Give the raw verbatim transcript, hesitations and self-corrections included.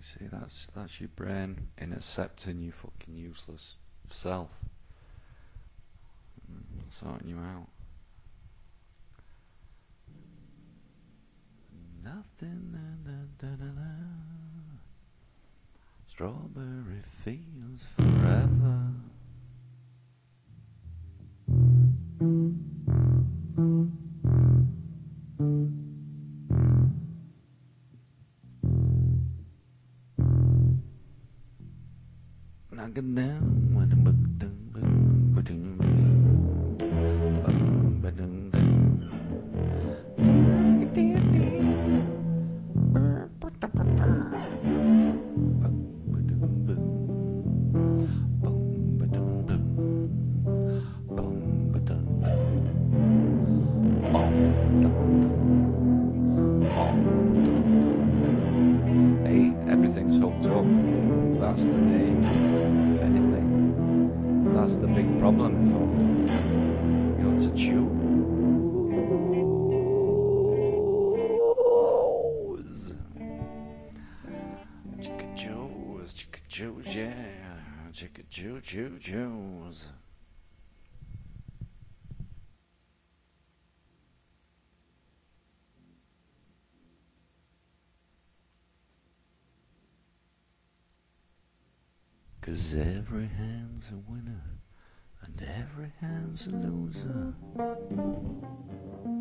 see, that's that's your brain intercepting you fucking useless self, mm, sorting you out. Nothing, na, na, da, da, da. Strawberry fields forever. Knock it down with a book, dun, dun, ba, dun, bum, ba, dun, dun. Bum, ba, dun, bum. Bum, ba, dun, bum. Bum, ba, dun, bum. Bum, ba, dun, dun. Bum, ba, dun, dun. Hey, everything's hooked up. That's the danger, if anything. That's the big problem for you to choose. Chicka choose, chicka choose, yeah. Chicka choo choo choose. Cause every hand's a winner and every hand's a loser.